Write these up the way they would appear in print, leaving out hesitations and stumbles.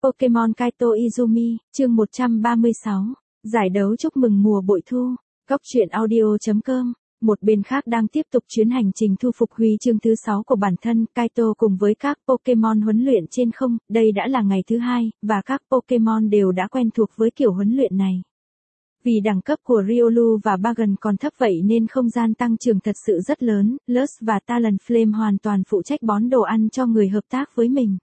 Pokemon Kaito Izumi, chương 136. Giải đấu chúc mừng mùa bội thu. Góc truyện audio.com. Một bên khác đang tiếp tục chuyến hành trình thu phục huy chương thứ 6 của bản thân, Kaito cùng với các Pokemon huấn luyện trên không, đây đã là ngày thứ 2, và các Pokemon đều đã quen thuộc với kiểu huấn luyện này. Vì đẳng cấp của Riolu và Bagon còn thấp vậy nên không gian tăng trưởng thật sự rất lớn, Lust và Talonflame hoàn toàn phụ trách bón đồ ăn cho người hợp tác với mình.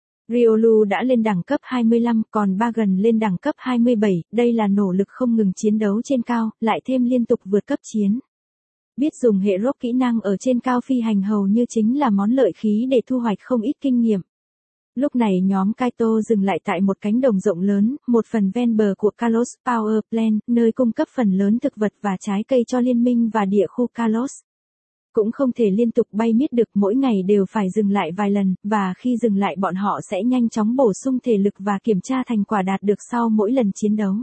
Riolu đã lên đẳng cấp 25, còn Bagon lên đẳng cấp 27, đây là nỗ lực không ngừng chiến đấu trên cao, lại thêm liên tục vượt cấp chiến. Biết dùng hệ rock kỹ năng ở trên cao phi hành hầu như chính là món lợi khí để thu hoạch không ít kinh nghiệm. Lúc này nhóm Kaito dừng lại tại một cánh đồng rộng lớn, một phần ven bờ của Kalos Power Plant, nơi cung cấp phần lớn thực vật và trái cây cho liên minh và địa khu Kalos. Cũng không thể liên tục bay miết được, mỗi ngày đều phải dừng lại vài lần, và khi dừng lại bọn họ sẽ nhanh chóng bổ sung thể lực và kiểm tra thành quả đạt được sau mỗi lần chiến đấu.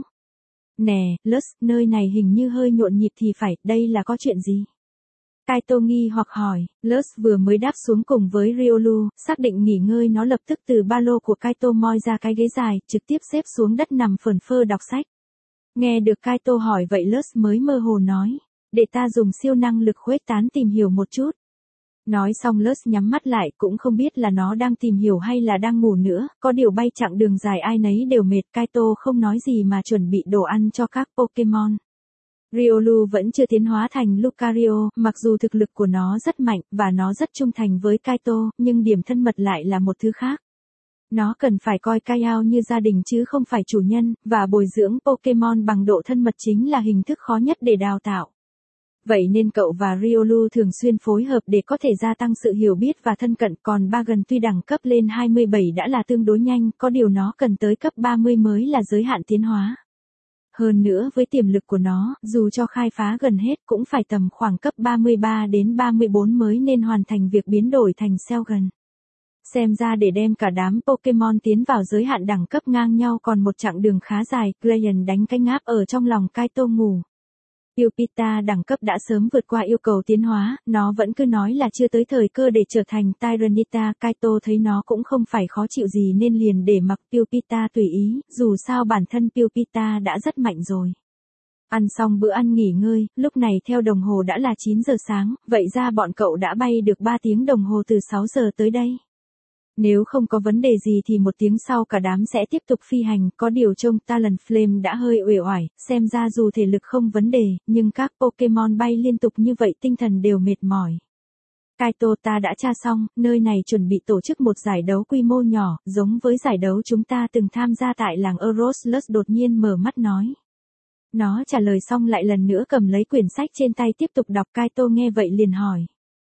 Nè, Lust, nơi này hình như hơi nhộn nhịp thì phải, đây là có chuyện gì? Kaito nghi hoặc hỏi, Lust vừa mới đáp xuống cùng với Riolu, xác định nghỉ ngơi nó lập tức từ ba lô của Kaito moi ra cái ghế dài, trực tiếp xếp xuống đất nằm phờn phơ đọc sách. Nghe được Kaito hỏi vậy Lust mới mơ hồ nói, để ta dùng siêu năng lực khuếch tán tìm hiểu một chút. Nói xong Lust nhắm mắt lại, cũng không biết là nó đang tìm hiểu hay là đang ngủ nữa, có điều bay chặng đường dài ai nấy đều mệt. Kaito không nói gì mà chuẩn bị đồ ăn cho các Pokemon. Riolu vẫn chưa tiến hóa thành Lucario, mặc dù thực lực của nó rất mạnh, và nó rất trung thành với Kaito, nhưng điểm thân mật lại là một thứ khác. Nó cần phải coi Kayao như gia đình chứ không phải chủ nhân, và bồi dưỡng Pokemon bằng độ thân mật chính là hình thức khó nhất để đào tạo. Vậy nên cậu và Riolu thường xuyên phối hợp để có thể gia tăng sự hiểu biết và thân cận, còn Bagon tuy đẳng cấp lên 27 đã là tương đối nhanh, có điều nó cần tới cấp 30 mới là giới hạn tiến hóa. Hơn nữa với tiềm lực của nó, dù cho khai phá gần hết cũng phải tầm khoảng cấp 33 đến 34 mới nên hoàn thành việc biến đổi thành Selgon. Xem ra để đem cả đám Pokemon tiến vào giới hạn đẳng cấp ngang nhau còn một chặng đường khá dài. Glacian đánh cái ngáp ở trong lòng Kaito ngủ. Pupita đẳng cấp đã sớm vượt qua yêu cầu tiến hóa, nó vẫn cứ nói là chưa tới thời cơ để trở thành Tyranitar. Kaito thấy nó cũng không phải khó chịu gì nên liền để mặc Pupita tùy ý, dù sao bản thân Pupita đã rất mạnh rồi. Ăn xong bữa ăn nghỉ ngơi, lúc này theo đồng hồ đã là 9 giờ sáng, vậy ra bọn cậu đã bay được 3 tiếng đồng hồ từ 6 giờ tới đây. Nếu không có vấn đề gì thì 1 tiếng sau cả đám sẽ tiếp tục phi hành, có điều trông Talonflame đã hơi uể oải, xem ra dù thể lực không vấn đề, nhưng các Pokemon bay liên tục như vậy tinh thần đều mệt mỏi. Kaito, ta đã tra xong, nơi này chuẩn bị tổ chức một giải đấu quy mô nhỏ, giống với giải đấu chúng ta từng tham gia tại làng Eros. Đột nhiên mở mắt nói. Nó trả lời xong lại lần nữa cầm lấy quyển sách trên tay tiếp tục đọc. Kaito nghe vậy liền hỏi.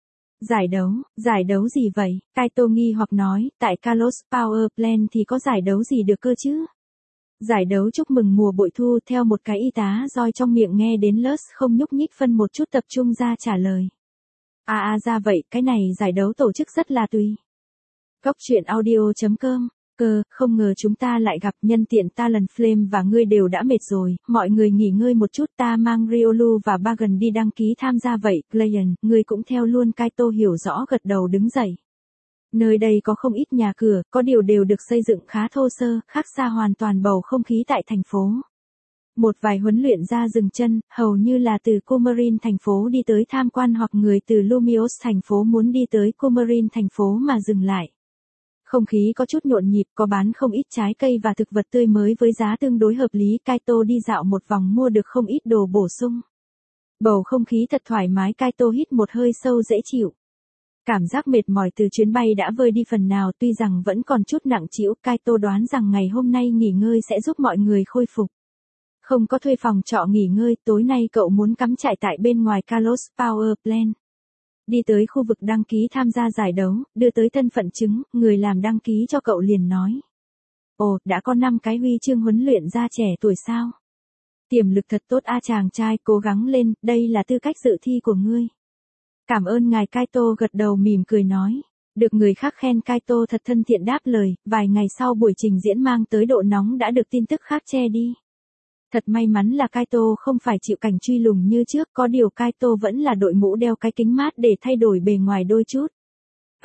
Giải đấu gì vậy? Kaito nghi hoặc nói, tại Kalos Power Plant thì có giải đấu gì được cơ chứ? Giải đấu chúc mừng mùa bội thu, theo một cái y tá roi trong miệng nghe đến Lust không nhúc nhích phân một chút tập trung ra trả lời. Ra vậy, cái này giải đấu tổ chức rất là tùy. Góc truyện audio.com. Không ngờ chúng ta lại gặp, nhân tiện Talonflame và ngươi đều đã mệt rồi, mọi người nghỉ ngơi một chút, ta mang Riolu và Bagon đi đăng ký tham gia vậy. Glacian, ngươi cũng theo luôn. Kaito hiểu rõ gật đầu đứng dậy. Nơi đây có không ít nhà cửa, có điều đều được xây dựng khá thô sơ, khác xa hoàn toàn bầu không khí tại thành phố. Một vài huấn luyện ra dừng chân, hầu như là từ Coumarin thành phố đi tới tham quan hoặc người từ Lumios thành phố muốn đi tới Coumarin thành phố mà dừng lại. Không khí có chút nhộn nhịp, có bán không ít trái cây và thực vật tươi mới với giá tương đối hợp lý. Kaito đi dạo một vòng mua được không ít đồ bổ sung. Bầu không khí thật thoải mái, Kaito hít một hơi sâu dễ chịu. Cảm giác mệt mỏi từ chuyến bay đã vơi đi phần nào, tuy rằng vẫn còn chút nặng trĩu. Kaito đoán rằng ngày hôm nay nghỉ ngơi sẽ giúp mọi người khôi phục. Không có thuê phòng trọ nghỉ ngơi, tối nay cậu muốn cắm trại tại bên ngoài Kalos Power Plant. Đi tới khu vực đăng ký tham gia giải đấu, đưa tới thân phận chứng, người làm đăng ký cho cậu liền nói. Ồ, đã có 5 cái huy chương huấn luyện ra trẻ tuổi sao? Tiềm lực thật tốt chàng trai, cố gắng lên, đây là tư cách dự thi của ngươi. Cảm ơn ngài. Kaito gật đầu mỉm cười nói. Được người khác khen, Kaito thật thân thiện đáp lời. Vài ngày sau buổi trình diễn mang tới độ nóng đã được tin tức khác che đi. Thật may mắn là Kaito không phải chịu cảnh truy lùng như trước, có điều Kaito vẫn là đội mũ đeo cái kính mát để thay đổi bề ngoài đôi chút.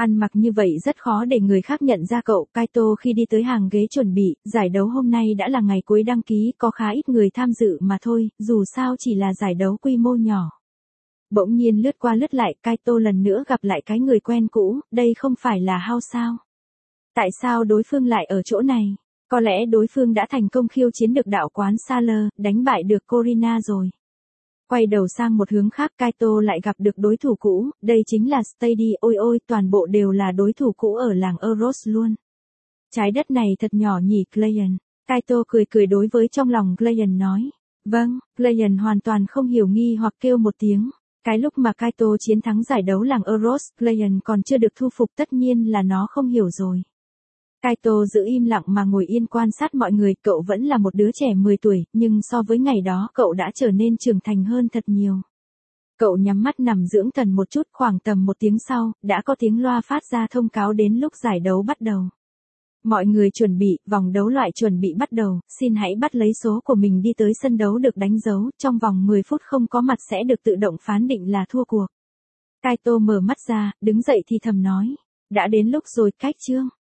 Ăn mặc như vậy rất khó để người khác nhận ra cậu. Kaito khi đi tới hàng ghế chuẩn bị, giải đấu hôm nay đã là ngày cuối đăng ký, có khá ít người tham dự mà thôi, dù sao chỉ là giải đấu quy mô nhỏ. Bỗng nhiên lướt qua lướt lại, Kaito lần nữa gặp lại cái người quen cũ, đây không phải là Hao sao? Tại sao đối phương lại ở chỗ này? Có lẽ đối phương đã thành công khiêu chiến được đạo quán Sailor, đánh bại được Corina rồi. Quay đầu sang một hướng khác, Kaito lại gặp được đối thủ cũ, đây chính là Steady. Ôi ôi, toàn bộ đều là đối thủ cũ ở làng Euros luôn. Trái đất này thật nhỏ nhỉ Clayton. Kaito cười cười đối với trong lòng Clayton nói. Vâng, Clayton hoàn toàn không hiểu nghi hoặc kêu một tiếng. Cái lúc mà Kaito chiến thắng giải đấu làng Euros, Clayton còn chưa được thu phục, tất nhiên là nó không hiểu rồi. Kaito giữ im lặng mà ngồi yên quan sát mọi người, cậu vẫn là một đứa trẻ 10 tuổi, nhưng so với ngày đó cậu đã trở nên trưởng thành hơn thật nhiều. Cậu nhắm mắt nằm dưỡng thần một chút, khoảng tầm 1 tiếng sau, đã có tiếng loa phát ra thông cáo đến lúc giải đấu bắt đầu. Mọi người chuẩn bị, vòng đấu loại chuẩn bị bắt đầu, xin hãy bắt lấy số của mình đi tới sân đấu được đánh dấu, trong vòng 10 phút không có mặt sẽ được tự động phán định là thua cuộc. Kaito mở mắt ra, đứng dậy thì thầm nói, đã đến lúc rồi, cách chương.